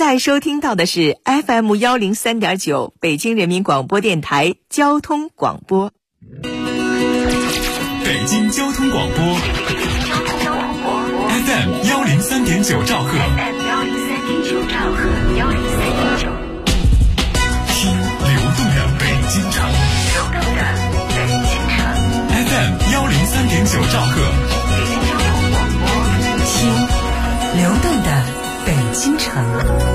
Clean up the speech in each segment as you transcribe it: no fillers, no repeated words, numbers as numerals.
在收听到的是 FM103.9 北京人民广播电台交通广播。 北京交通广播 FM103.9 兆赫，听流动的北京城FM103.9 兆赫， 听流动的北京城。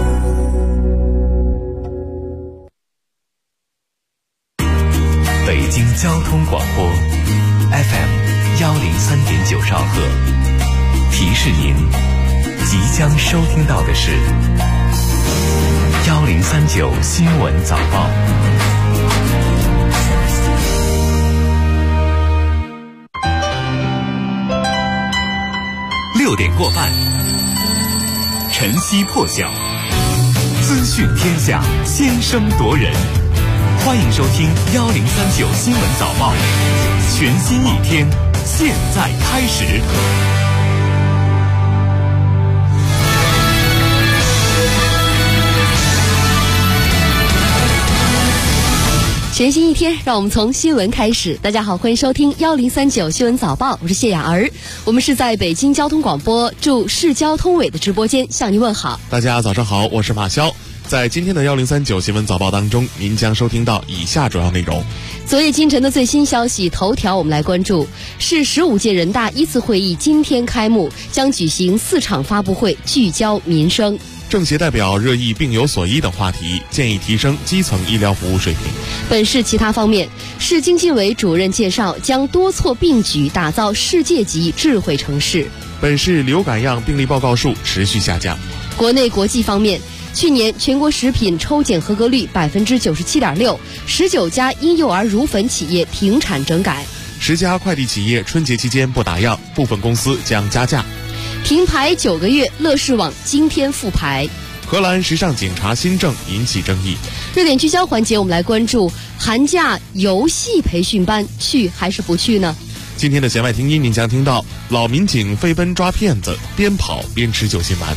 北京交通广播 FM103.9 兆赫，提示您即将收听到的是1039新闻早报。6点过半，晨曦破晓，资讯天下，先声夺人。欢迎收听1039新闻早报，全新一天，现在开始。 全新一天，让我们从新闻开始。大家好，欢迎收听1039新闻早报，我是谢雅儿。我们是在北京交通广播驻市交通委的直播间向您问好。 大家早上好，我是马潇。在今天的1039新闻早报当中，您将收听到以下主要内容。 昨夜今晨的最新消息头条，我们来关注市15届人大一次会议今天开幕，将举行4场发布会，聚焦民生。 政协代表热议病有所医等话题，建议提升基层医疗服务水平。 本市其他方面，市经济委主任介绍，将多措并举打造世界级智慧城市。 本市流感样病例报告数持续下降。 国内国际方面，去年全国食品抽检合格率97.6%，19家婴幼儿乳粉企业停产整改 ，10家快递企业春节期间不打烊，部分公司将加价。 停牌9个月，乐视网今天复牌。 荷兰时尚警察新政引起争议。 热点聚焦环节，我们来关注寒假游戏培训班去还是不去呢？ 今天的弦外听音，您将听到老民警飞奔抓骗子，边跑边吃救心丸。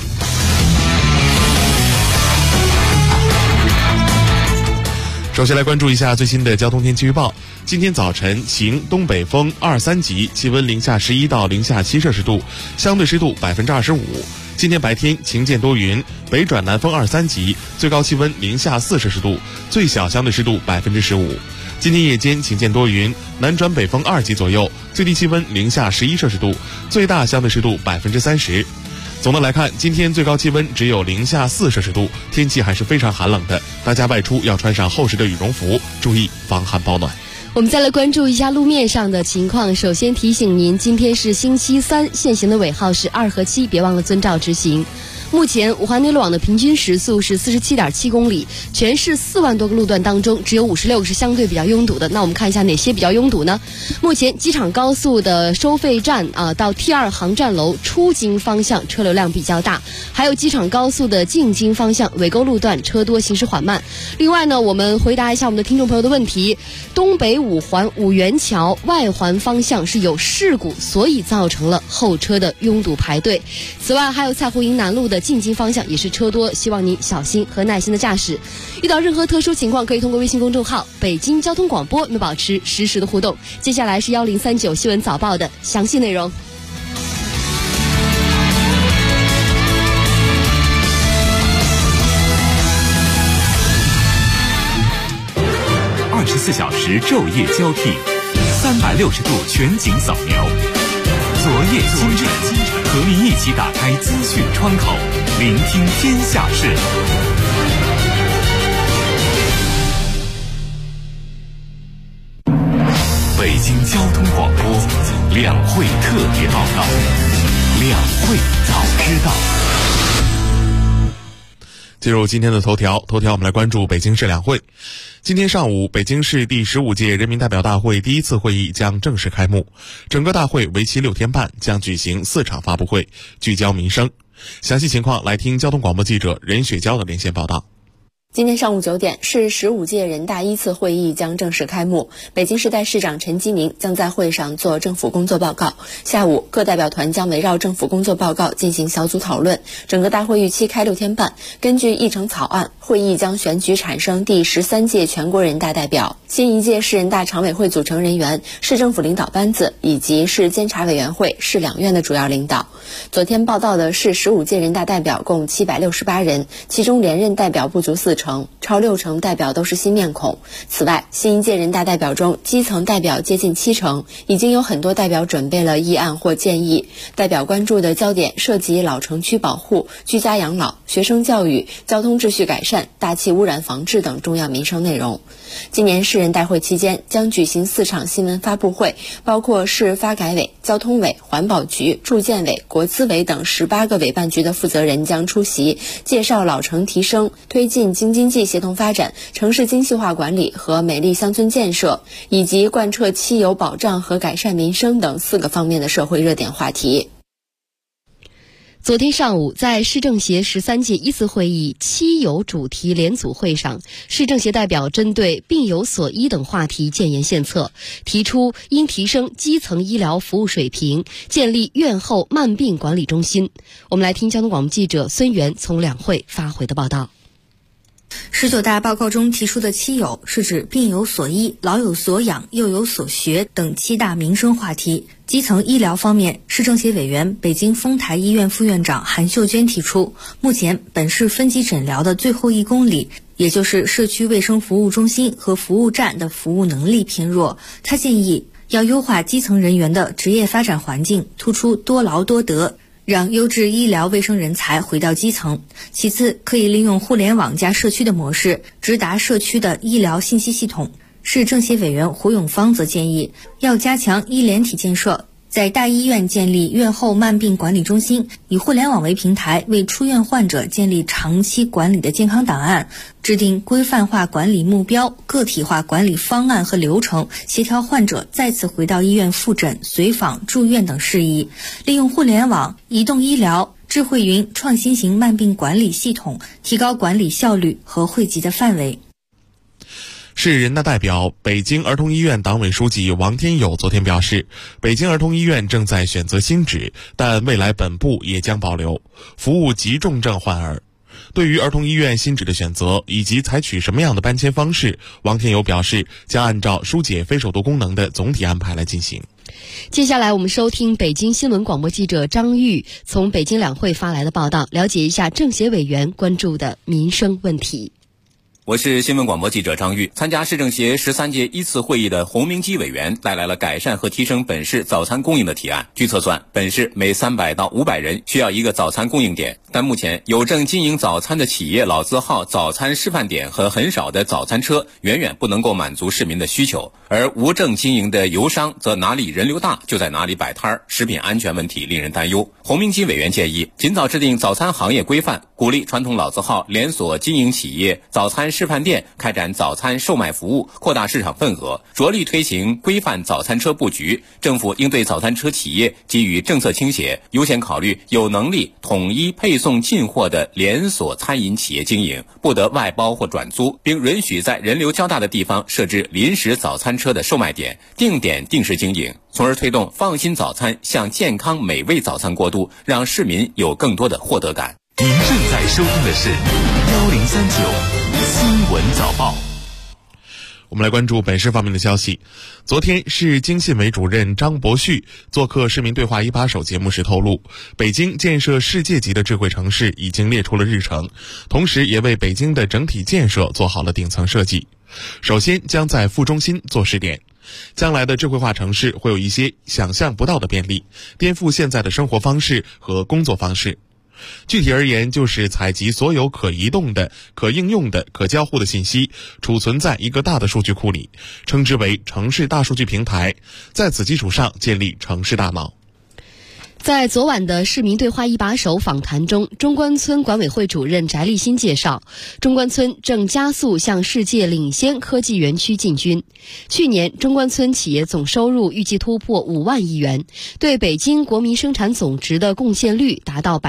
首先来关注一下最新的交通天气预报。今天早晨晴，东北风2、3级，气温-11到-7摄氏度，相对湿度25%。今天白天晴间多云，北转南风2、3级，最高气温-4摄氏度，最小相对湿度15%。今天夜间晴间多云，南转北风2级左右，最低气温-11摄氏度，最大相对湿度30%。总的来看，今天最高气温只有-4摄氏度，天气还是非常寒冷的，大家外出要穿上厚实的羽绒服，注意防寒保暖。 我们再来关注一下路面上的情况。首先提醒您，今天是星期三，限行的尾号是2和7，别忘了遵照执行。目前五环内路网的平均时速是47.7公里，全市4万多个路段当中，只有56个是相对比较拥堵的。那我们看一下哪些比较拥堵呢？目前机场高速的收费站到 T2 航站楼出京方向车流量比较大，还有机场高速的进京方向尾沟路段车多，行驶缓慢。另外呢，我们回答一下我们的听众朋友的问题，东北五环五元桥外环方向是有事故，所以造成了后车的拥堵排队。此外还有蔡湖营南路的进京方向也是车多，希望您小心和耐心的驾驶。遇到任何特殊情况，可以通过微信公众号北京交通广播保持实时的互动。接下来是1039新闻早报的详细内容。 24小时昼夜交替，360度全景扫描。昨夜今晨，和您一起打开资讯窗口，聆听天下事。北京交通广播两会特别报道，两会早知道。 进入今天的头条，我们来关注北京市两会。今天上午，北京市第15届人民代表大会第1次会议将正式开幕。整个大会为期6天半，将举行4场发布会，聚焦民生。详细情况来听交通广播记者任雪娇的连线报道。 今天上午9点，市15届人大1次会议将正式开幕。北京市代市长陈吉宁将在会上做政府工作报告。下午，各代表团将围绕政府工作报告进行小组讨论。整个大会预期开6天半。根据议程草案，会议将选举产生第13届全国人大代表、新一届市人大常委会组成人员、市政府领导班子以及市监察委员会、市两院的主要领导。昨天报道的市15届人大代表共768人，其中连任代表不足40%，超60%代表都是新面孔。此外，新一届人大代表中，基层代表接近70%，已经有很多代表准备了议案或建议。代表关注的焦点涉及老城区保护、居家养老、学生教育、交通秩序改善、大气污染防治等重要民生内容。今年市人大会期间将举行4场新闻发布会，包括市发改委、交通委、环保局、住建委、国资委等18个委办局的负责人将出席，介绍老城提升、推进京津冀协同发展、城市精细化管理和美丽乡村建设，以及贯彻汽油保障和改善民生等4个方面的社会热点话题。 昨天上午，在市政协13届1次会议七有主题联组会上，市政协代表针对病有所医等话题建言献策，提出应提升基层医疗服务水平，建立院后慢病管理中心。我们来听交通广播记者孙源从两会发回的报道。 19大报告中提出的七有是指病有所医、老有所养、幼有所学等7大民生话题。基层医疗方面，市政协委员、北京丰台医院副院长韩秀娟提出，目前本市分级诊疗的最后1公里，也就是社区卫生服务中心和服务站的服务能力偏弱。他建议要优化基层人员的职业发展环境，突出多劳多得，让优质医疗卫生人才回到基层。其次，可以利用互联网加社区的模式，直达社区的医疗信息系统。市政协委员胡永芳则建议，要加强医联体建设，在大医院建立院后慢病管理中心，以互联网为平台，为出院患者建立长期管理的健康档案，制定规范化管理目标、个体化管理方案和流程，协调患者再次回到医院复诊、随访、住院等事宜。利用互联网、移动医疗、智慧云创新型慢病管理系统，提高管理效率和惠及的范围。 市人大代表、北京儿童医院党委书记王天友昨天表示，北京儿童医院正在选择新址，但未来本部也将保留，服务急重症患儿。对于儿童医院新址的选择以及采取什么样的搬迁方式，王天友表示将按照疏解非首都功能的总体安排来进行。 接下来我们收听北京新闻广播记者张玉从北京两会发来的报道，了解一下政协委员关注的民生问题。 我是新闻广播记者张玉。参加市政协13届1次会议的洪明基委员带来了改善和提升本市早餐供应的提案。据测算，本市每300到500人需要一个早餐供应点，但目前有正经营早餐的企业老字号早餐示范点和很少的早餐车，远远不能够满足市民的需求。而无正经营的油商则哪里人流大就在哪里摆摊，食品安全问题令人担忧。洪明基委员建议，尽早制定早餐行业规范，鼓励传统老字号连锁经营企业、早餐示范店开展早餐售卖服务，扩大市场份额，着力推行规范早餐车布局。政府应对早餐车企业给予政策倾斜，优先考虑有能力统一配送进货的连锁餐饮企业经营，不得外包或转租，并允许在人流较大的地方设置临时早餐车的售卖点，定点定时经营，从而推动放心早餐向健康美味早餐过渡，让市民有更多的获得感。 您正在收听的是1039新闻早报。 我们来关注本市方面的消息。昨天，市经信委主任张伯旭做客《市民对话一把手》节目时透露，北京建设世界级的智慧城市已经列出了日程，同时也为北京的整体建设做好了顶层设计。首先将在副中心做试点，将来的智慧化城市会有一些想象不到的便利，颠覆现在的生活方式和工作方式。具体而言，就是采集所有可移动的、可应用的、可交互的信息，储存在一个大的数据库里，称之为城市大数据平台，在此基础上建立城市大脑。 在昨晚的市民对话一把手访谈中，中关村管委会主任翟立新介绍，中关村正加速向世界领先科技园区进军。去年，中关村企业总收入预计突破5万亿元，对北京国民生产总值的贡献率达到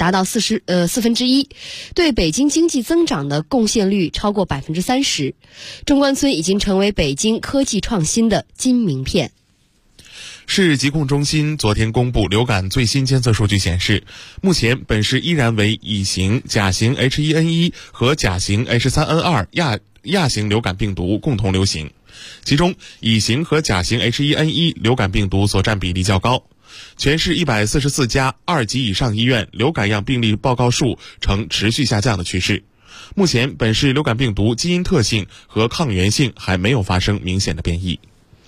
1/4，对北京经济增长的贡献率超过30%。中关村已经成为北京科技创新的金名片。 市疾控中心昨天公布流感最新监测数据显示，目前本市依然为乙型、甲型 H1N1 和甲型 H3N2 亚型流感病毒共同流行，其中乙型和甲型 H1N1 流感病毒所占比例较高。全市144家2级以上医院流感样病例报告数呈持续下降的趋势。目前本市流感病毒基因特性和抗原性还没有发生明显的变异。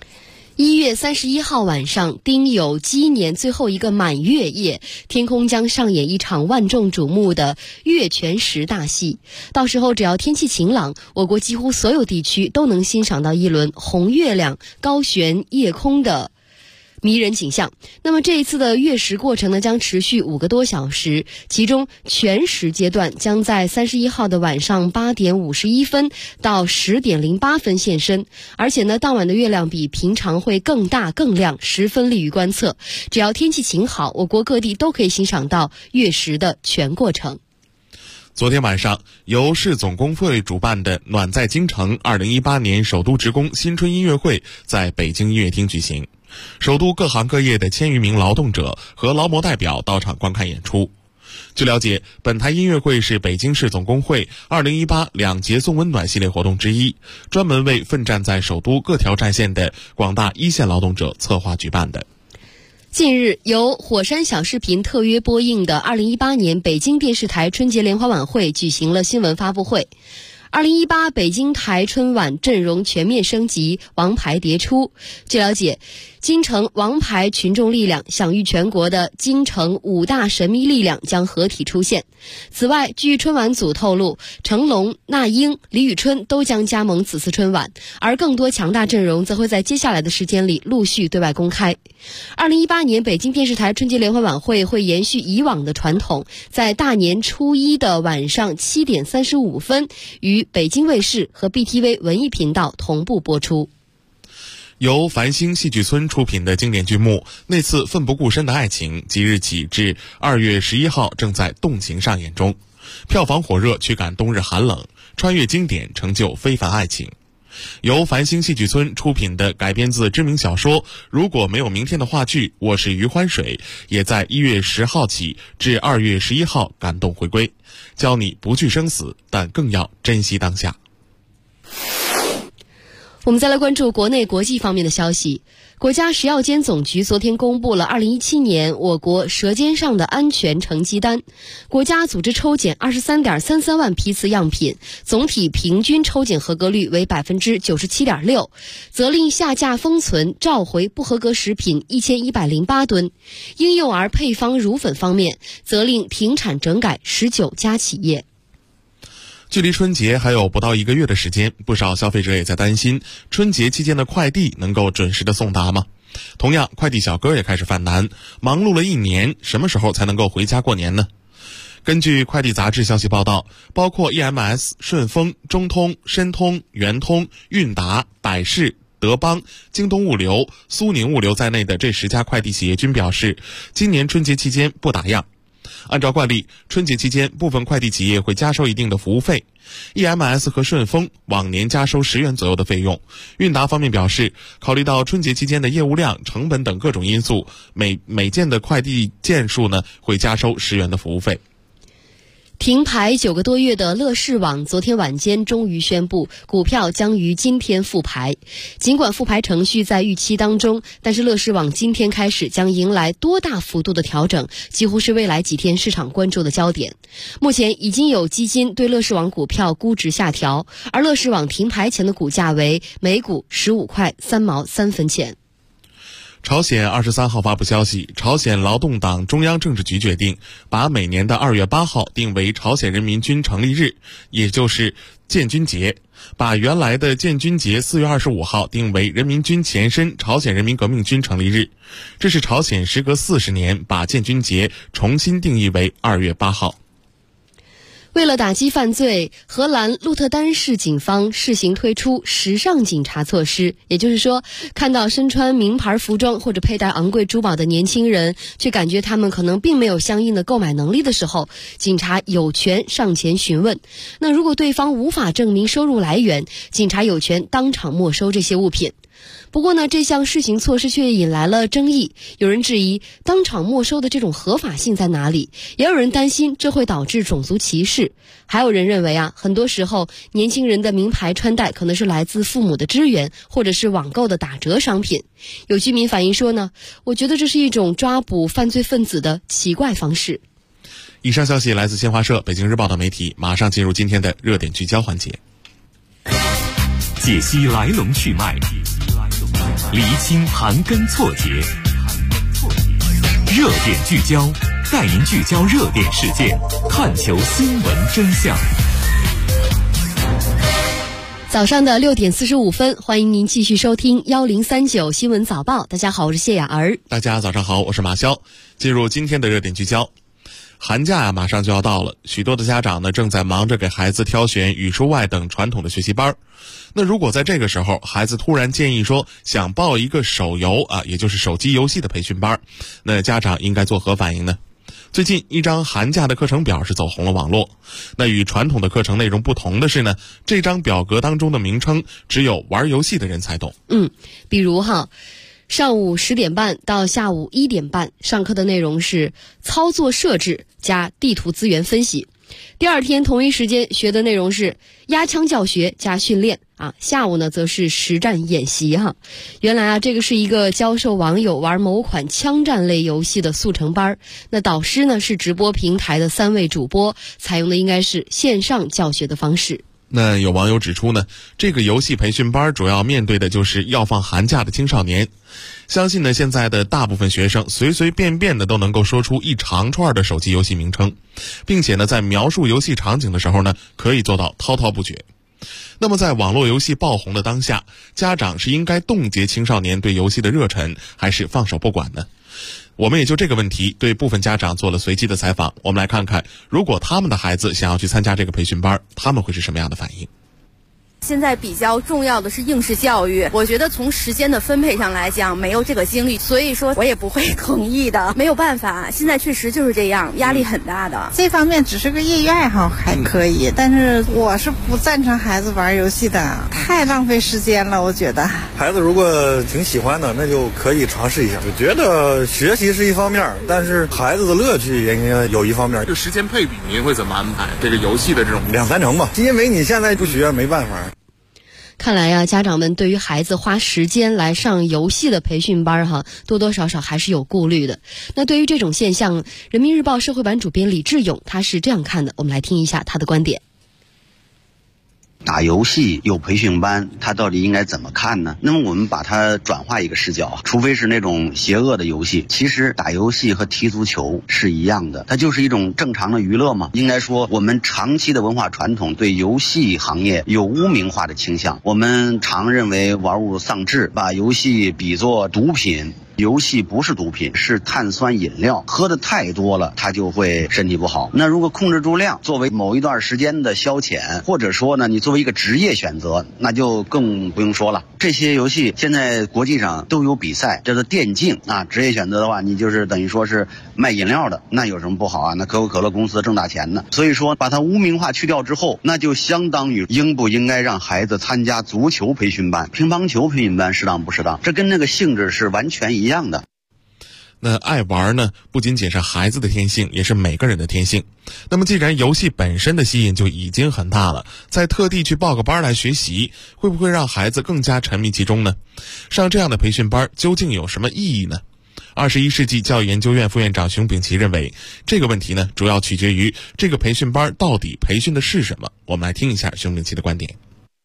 1月31号晚上，丁酉鸡年最后一个满月夜，天空将上演一场万众瞩目的月全食大戏。到时候只要天气晴朗，我国几乎所有地区都能欣赏到一轮红月亮高悬夜空的迷人景象。那么这一次的月食过程呢，将持续5个多小时，其中全食阶段将在31号的晚上8点51分到10点08分现身，而且呢，当晚的月亮比平常会更大更亮，十分利于观测。只要天气晴好，我国各地都可以欣赏到月食的全过程。 昨天晚上，由市总工会主办的暖在京城2018年首都职工新春音乐会在北京音乐厅举行，首都各行各业的1000余名劳动者和劳模代表到场观看演出。据了解，本台音乐会是北京市总工会2018两节送温暖系列活动之一，专门为奋战在首都各条战线的广大一线劳动者策划举办的。 近日，由火山小视频特约播映的2018年北京电视台春节联欢晚会举行了新闻发布会。2018北京台春晚阵容全面升级，王牌迭出。据了解，京城王牌群众力量享誉全国的京城5大神秘力量将合体出现。此外，据春晚组透露，成龙、那英、李宇春都将加盟此次春晚，而更多强大阵容则会在接下来的时间里陆续对外公开。2018年北京电视台春节联欢晚会会延续以往的传统，在大年初一的晚上7点35分于北京卫视和 BTV 文艺频道同步播出。 由繁星戏剧村出品的经典剧目《那次奋不顾身的爱情》即日起至2月11号正在动情上演中，票房火热，驱赶冬日寒冷，穿越经典，成就非凡爱情。由繁星戏剧村出品的改编自知名小说《如果没有明天》的话剧《我是余欢水》也在1月10号起至2月11号感动回归，教你不惧生死，但更要珍惜当下。 我们再来关注国内国际方面的消息。国家食药监总局昨天公布了2017年我国舌尖上的安全成绩单。国家组织抽检23.33万批次样品，总体平均抽检合格率为 97.6%， 责令下架封存召回不合格食品1108吨。婴幼儿配方乳粉方面，责令停产整改19家企业。 距离春节还有不到1个月的时间，不少消费者也在担心春节期间的快递能够准时的送达吗？同样，快递小哥也开始犯难，忙碌了1年，什么时候才能够回家过年呢？根据快递杂志消息报道，包括 EMS、顺丰、中通、申通、圆通、韵达、百世、德邦、京东物流、苏宁物流在内的这10家快递企业均表示，今年春节期间不打烊。按照惯例，春节期间部分快递企业会加收一定的服务费。EMS 和顺丰往年加收10元左右的费用。韵达方面表示，考虑到春节期间的业务量、成本等各种因素，每件的快递件数呢会加收10元的服务费。 停牌9个多月的乐视网昨天晚间终于宣布，股票将于今天复牌。尽管复牌程序在预期当中，但是乐视网今天开始将迎来多大幅度的调整，几乎是未来几天市场关注的焦点。目前已经有基金对乐视网股票估值下调，而乐视网停牌前的股价为每股15块3毛3分钱。 朝鲜23号发布消息，朝鲜劳动党中央政治局决定把每年的2月8号定为朝鲜人民军成立日，也就是建军节，把原来的建军节4月25号定为人民军前身朝鲜人民革命军成立日。这是朝鲜时隔40年把建军节重新定义为2月8号。 为了打击犯罪，荷兰鹿特丹市警方试行推出时尚警察措施，也就是说，看到身穿名牌服装或者佩戴昂贵珠宝的年轻人，却感觉他们可能并没有相应的购买能力的时候，警察有权上前询问。那如果对方无法证明收入来源，警察有权当场没收这些物品。不过呢，这项试行措施却引来了争议，有人质疑当场没收的这种合法性在哪里，也有人担心这会导致种族歧视，还有人认为很多时候年轻人的名牌穿戴可能是来自父母的支援，或者是网购的打折商品。有居民反映说呢，我觉得这是一种抓捕犯罪分子的奇怪方式。 以上消息来自新华社、北京日报等媒体，马上进入今天的热点聚焦环节， 解析来龙去脉，厘清盘根错节，热点聚焦，带您聚焦热点事件，探求新闻真相。 早上的6点45分，欢迎您继续收听1039新闻早报。大家好，我是谢雅儿。 大家早上好，我是马潇。进入今天的热点聚焦。寒假马上就要到了，许多的家长呢正在忙着给孩子挑选语数外等传统的学习班。那如果在这个时候孩子突然建议说想报一个手游也就是手机游戏的培训班，那家长应该作何反应呢？最近一张寒假的课程表是走红了网络。那与传统的课程内容不同的是呢，这张表格当中的名称只有玩游戏的人才懂。 比如上午10点半到下午1点半上课的内容是操作设置加地图资源分析。第二天同一时间学的内容是压枪教学加训练下午呢则是实战演习原来这个是一个教授网友玩某款枪战类游戏的速成班。那导师呢是直播平台的3位主播，采用的应该是线上教学的方式。 那有网友指出呢，这个游戏培训班主要面对的就是要放寒假的青少年。相信呢，现在的大部分学生随随便便的都能够说出一长串的手机游戏名称，并且呢，在描述游戏场景的时候呢，可以做到滔滔不绝。那么在网络游戏爆红的当下，家长是应该冻结青少年对游戏的热忱，还是放手不管呢？我们也就这个问题对部分家长做了随机的采访，我们来看看，如果他们的孩子想要去参加这个培训班，他们会是什么样的反应？ 现在比较重要的是应试教育，我觉得从时间的分配上来讲没有这个精力，所以说我也不会同意的，没有办法，现在确实就是这样，压力很大的。 这方面只是个业余爱好还可以，但是我是不赞成孩子玩游戏的，太浪费时间了，我觉得。 孩子如果挺喜欢的，那就可以尝试一下。我觉得学习是一方面，但是孩子的乐趣也应该有一方面。 就时间配比您会怎么安排？这个游戏的这种 2-3成吧，因为你现在不学没办法。 看来家长们对于孩子花时间来上游戏的培训班多多少少还是有顾虑的。那对于这种现象，人民日报社会版主编李志勇他是这样看的，我们来听一下他的观点。 打游戏有培训班，他到底应该怎么看呢？那么我们把它转化一个视角，除非是那种邪恶的游戏，其实打游戏和踢足球是一样的，它就是一种正常的娱乐嘛。应该说我们长期的文化传统对游戏行业有污名化的倾向，我们常认为玩物丧志，把游戏比作毒品。游戏不是毒品，是碳酸饮料，喝的太多了它就会身体不好。那如果控制住量，作为某一段时间的消遣，或者说呢你作为一个职业选择，那就更不用说了。这些游戏现在国际上都有比赛，叫做电竞职业选择的话，你就是等于说是卖饮料的，那有什么不好啊？那可口可乐公司挣大钱呢。所以说把它污名化去掉之后，那就相当于应不应该让孩子参加足球培训班、乒乓球培训班，适当不适当？这跟那个性质是完全一样的。 那爱玩呢，不仅仅是孩子的天性，也是每个人的天性。那么既然游戏本身的吸引就已经很大了，再特地去报个班来学习，会不会让孩子更加沉迷其中呢？上这样的培训班究竟有什么意义呢？21世纪教育研究院副院长熊丙奇认为，这个问题呢，主要取决于这个培训班到底培训的是什么。我们来听一下熊丙奇的观点。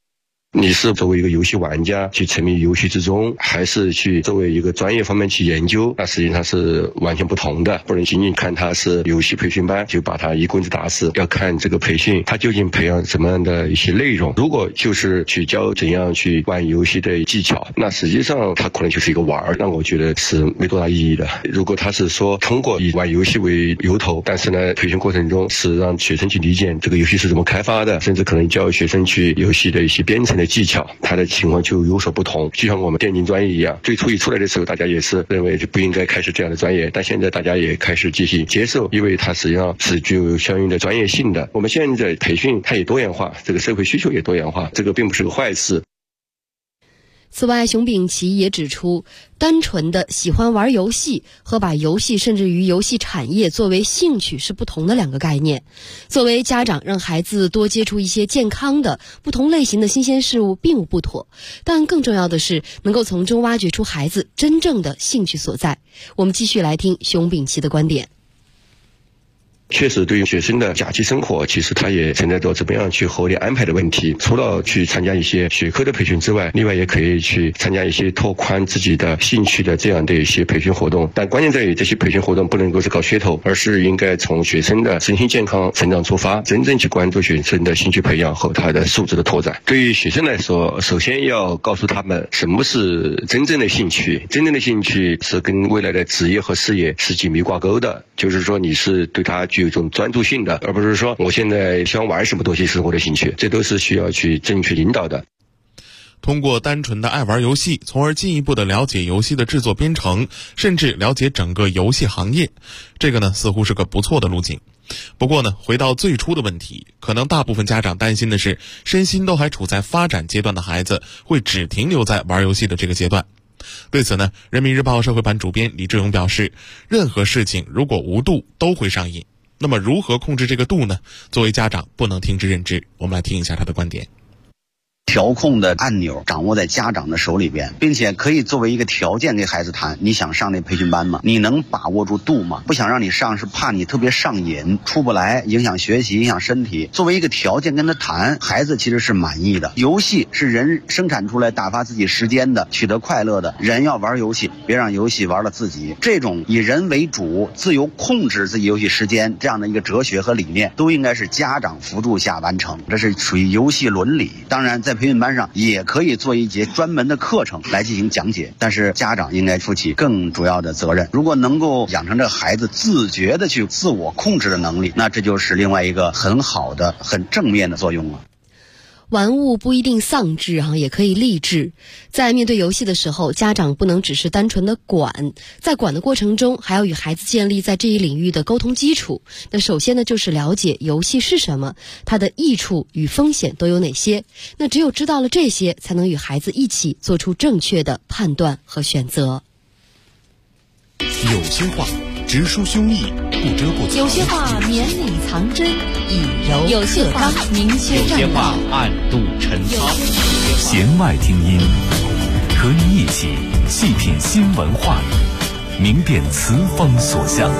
你是作为一个游戏玩家去沉迷游戏之中，还是去作为一个专业方面去研究，那实际上是完全不同的。不能仅仅看它是游戏培训班就把它一棍子打死，要看这个培训它究竟培养什么样的一些内容。如果就是去教怎样去玩游戏的技巧，那实际上它可能就是一个玩儿，那我觉得是没多大意义的。如果他是说通过以玩游戏为由头，但是呢培训过程中是让学生去理解这个游戏是怎么开发的，甚至可能教学生去游戏的一些编程的技巧，他的情况就有所不同。就像我们电竞专业一样，最初一出来的时候大家也是认为就不应该开始这样的专业，但现在大家也开始进行接受，因为它实际上是具有相应的专业性的。我们现在培训它也多元化，这个社会需求也多元化，这个并不是个坏事。 此外，熊丙奇也指出，单纯的喜欢玩游戏和把游戏甚至于游戏产业作为兴趣是不同的两个概念。作为家长，让孩子多接触一些健康的不同类型的新鲜事物并无不妥，但更重要的是能够从中挖掘出孩子真正的兴趣所在。我们继续来听熊丙奇的观点。 确实对于学生的假期生活，其实他也存在着怎么样去合理安排的问题。除了去参加一些学科的培训之外，另外也可以去参加一些拓宽自己的兴趣的这样的一些培训活动。但关键在于这些培训活动不能够是搞噱头，而是应该从学生的身心健康成长出发，真正去关注学生的兴趣培养和他的素质的拓展。对于学生来说，首先要告诉他们什么是真正的兴趣。真正的兴趣是跟未来的职业和事业是紧密挂钩的，就是说你是对他具有一种专注性的，而不是说我现在喜欢玩什么东西是我的兴趣，这都是需要去正确引导的。 通过单纯的爱玩游戏，从而进一步的了解游戏的制作编程，甚至了解整个游戏行业，这个呢似乎是个不错的路径。不过呢，回到最初的问题，可能大部分家长担心的是，身心都还处在发展阶段的孩子会只停留在玩游戏的这个阶段。对此呢，人民日报社会版主编李志勇表示，任何事情如果无度都会上瘾，那么如何控制这个度呢？作为家长不能听之任之。我们来听一下他的观点。 调控的按钮掌握在家长的手里边，并且可以作为一个条件给孩子谈，你想上那培训班吗？你能把握住度吗？不想让你上是怕你特别上瘾，出不来，影响学习，影响身体。作为一个条件跟他谈，孩子其实是满意的。游戏是人生产出来打发自己时间的，取得快乐的。人要玩游戏，别让游戏玩了自己。这种以人为主，自由控制自己游戏时间这样的一个哲学和理念，都应该是家长辅助下完成。这是属于游戏伦理。当然在培训班上也可以做一节专门的课程来进行讲解，但是家长应该负起更主要的责任。如果能够养成这孩子自觉的去自我控制的能力，那这就是另外一个很好的很正面的作用了。 玩物不一定丧志也可以励志。在面对游戏的时候，家长不能只是单纯的管，在管的过程中还要与孩子建立在这一领域的沟通基础。那首先呢，就是了解游戏是什么，它的益处与风险都有哪些。那只有知道了这些，才能与孩子一起做出正确的判断和选择。 有些话直抒胸臆，不遮不藏； 有些话绵里藏针，以柔有些话明确有些话暗度陈仓。弦外听音，和你一起细品新闻话语，明辨词风所向。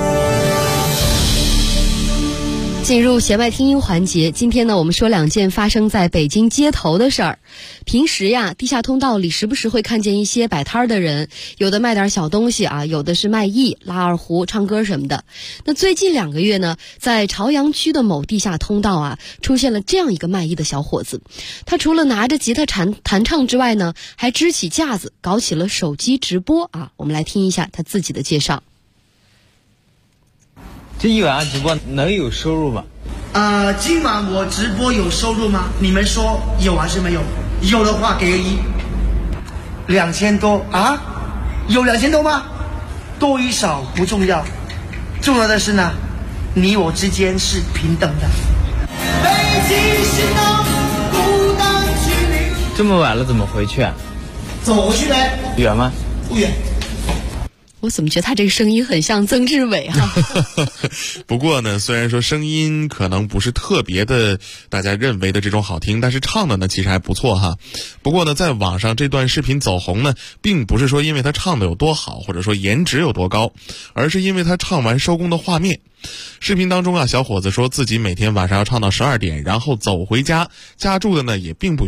进入弦外听音环节，今天呢，我们说两件发生在北京街头的事儿。平时呀，地下通道里时不时会看见一些摆摊的人，有的卖点小东西有的是卖艺、拉二胡、唱歌什么的。那最近2个月呢，在朝阳区的某地下通道出现了这样一个卖艺的小伙子。他除了拿着吉他弹唱之外呢，还支起架子搞起了手机直播我们来听一下他自己的介绍。 这一晚上直播能有收入吗？ 今晚我直播有收入吗？你们说有还是没有？有的话给个1。2000多有2000多吗？多与少不重要，重要的是呢，你我之间是平等的。 这么晚了怎么回去啊？ 走回去呗。 远吗？ 不远。 我怎么觉得他这个声音很像曾志伟不过呢，虽然说声音可能不是特别的大家认为的这种好听，但是唱的呢其实还不错不过呢，在网上这段视频走红呢，并不是说因为他唱的有多好，或者说颜值有多高，而是因为他唱完收工的画面。视频当中小伙子说自己每天晚上要唱到12点，然后走回家，家住的呢也并不远。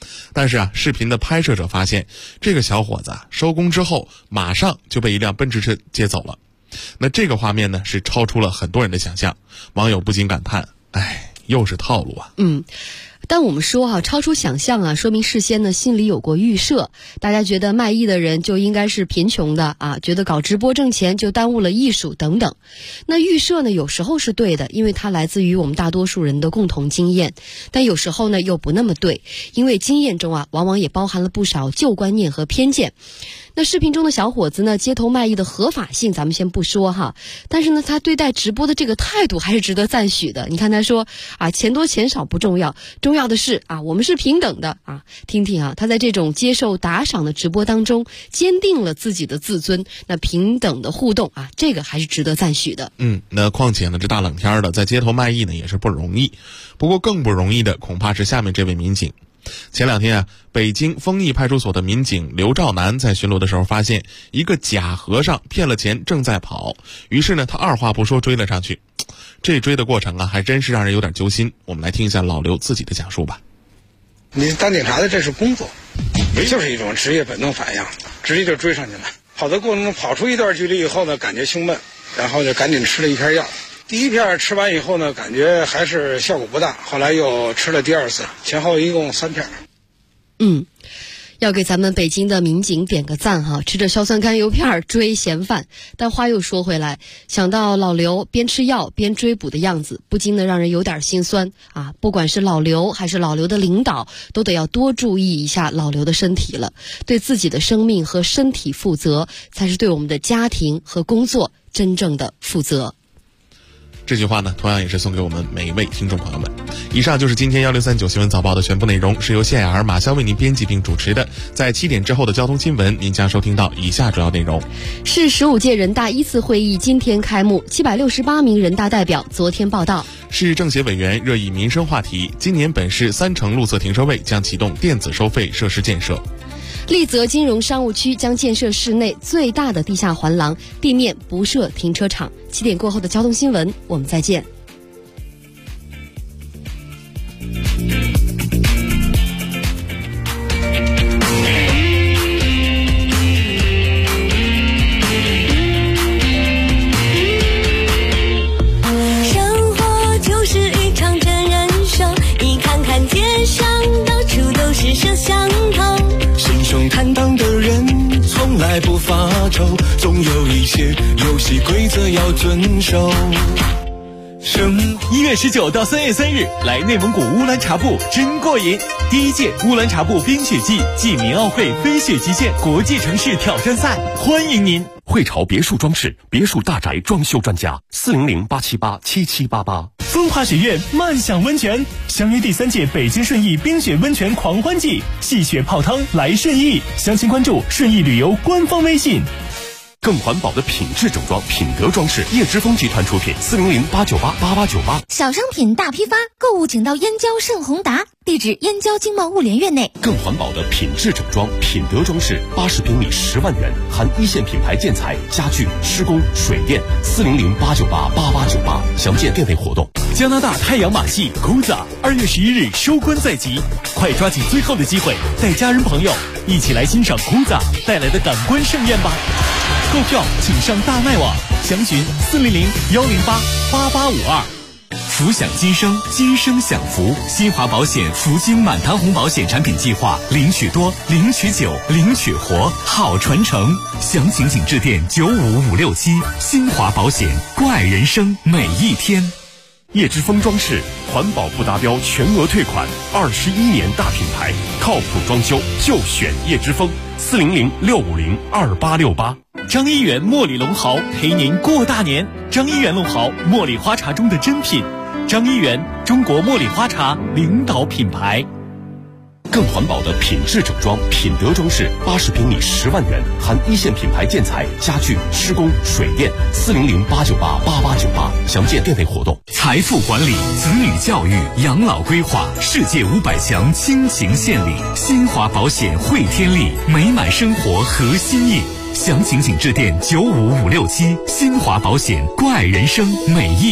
但是视频的拍摄者发现，这个小伙子收工之后马上就被一辆奔驰车接走了。那这个画面呢，是超出了很多人的想象，网友不禁感叹，又是套路啊。 但我们说超出想象说明事先呢心里有过预设。大家觉得卖艺的人就应该是贫穷的觉得搞直播挣钱就耽误了艺术等等。那预设呢有时候是对的，因为它来自于我们大多数人的共同经验，但有时候呢又不那么对，因为经验中往往也包含了不少旧观念和偏见。那视频中的小伙子呢，街头卖艺的合法性咱们先不说但是呢他对待直播的这个态度还是值得赞许的。你看他说钱多钱少不重要，重要的是我们是平等的听听他在这种接受打赏的直播当中坚定了自己的自尊，那平等的互动这个还是值得赞许的。 那况且呢这大冷天的在街头卖艺呢也是不容易，不过更不容易的恐怕是下面这位民警。前两天北京丰益派出所的民警刘兆南在巡逻的时候发现一个假和尚骗了钱正在跑，于是呢他二话不说追了上去。这追的过程还真是让人有点揪心。我们来听一下老刘自己的讲述吧。 你当警察的这是工作，也就是一种职业本能反应，直接就追上去了。跑的过程中跑出一段距离以后呢，感觉胸闷，然后就赶紧吃了一片药。第一片吃完以后呢，感觉还是效果不大，后来又吃了第二次，前后一共3片。 要给咱们北京的民警点个赞吃着硝酸甘油片追嫌犯。但话又说回来，想到老刘边吃药边追捕的样子，不禁的让人有点心酸不管是老刘还是老刘的领导，都得要多注意一下老刘的身体了。对自己的生命和身体负责，才是对我们的家庭和工作真正的负责。 这句话呢，同样也是送给我们每一位听众朋友们。以上就是今天1039新闻早报的全部内容，是由谢雅儿、马潇为您编辑并主持的。在7点之后的交通新闻，您将收听到以下主要内容： 是15届人大1次会议今天开幕，768名人大代表昨天报到。 市政协委员热议民生话题，今年本市3城路侧停车位将启动电子收费设施建设。 丽泽金融商务区将建设市内最大的地下环廊，地面不设停车场。7点过后的交通新闻，我们再见。 生活就是一场真人秀，你看看街上到处都是摄像头。 身手坦荡的人从来不发愁，总有一些游戏规则要遵守。 1月19到3月3日，来内蒙古乌兰察布真过瘾！第1届乌兰察布冰雪季暨民奥会飞雪极限国际城市挑战赛，欢迎您！ 汇潮别墅装饰别墅大宅装修专家，400-878-7788。 风华学院漫享温泉，相约第3届北京顺义冰雪温泉狂欢季，戏雪泡汤来顺义，详情关注顺义旅游官方微信。 更环保的品质整装，品德装饰，叶之峰集团出品，400-898-8898。 小商品大批发，购物请到燕郊盛宏达，地址燕郊经贸物联院内。 更环保的品质整装，品德装饰，80平米10万元，含1线品牌建材、家具、施工、水电，400-898-8898。详见店内活动。 加拿大太阳马戏 Kuza 2月11日收官在即，快抓紧最后的机会，带家人朋友一起来欣赏 Kuza 带来的感官盛宴吧。购票请上大麦网，详询400-108-8852。福享今生，今生享福。新华保险福金满堂红保险产品计划，领取多，领取久，领取活，好传承。详情请致电95567。新华保险，怪人生每一天。 叶之峰装饰，环保不达标全额退款，21年大品牌，靠谱装修就选叶之峰，400-650-2868。 张一元茉莉龙毫陪您过大年。张一元龙毫，茉莉花茶中的珍品。张一元，中国茉莉花茶领导品牌。 更环保的品质整装，品德装饰，80平米10万元，含1线品牌建材、家具、施工、水电，400-898-8898。详见店内活动。 财富管理、子女教育、养老规划，世界500强倾情献礼。新华保险汇天利，美满生活合心意。详情请致电95567。新华保险，怪人生每一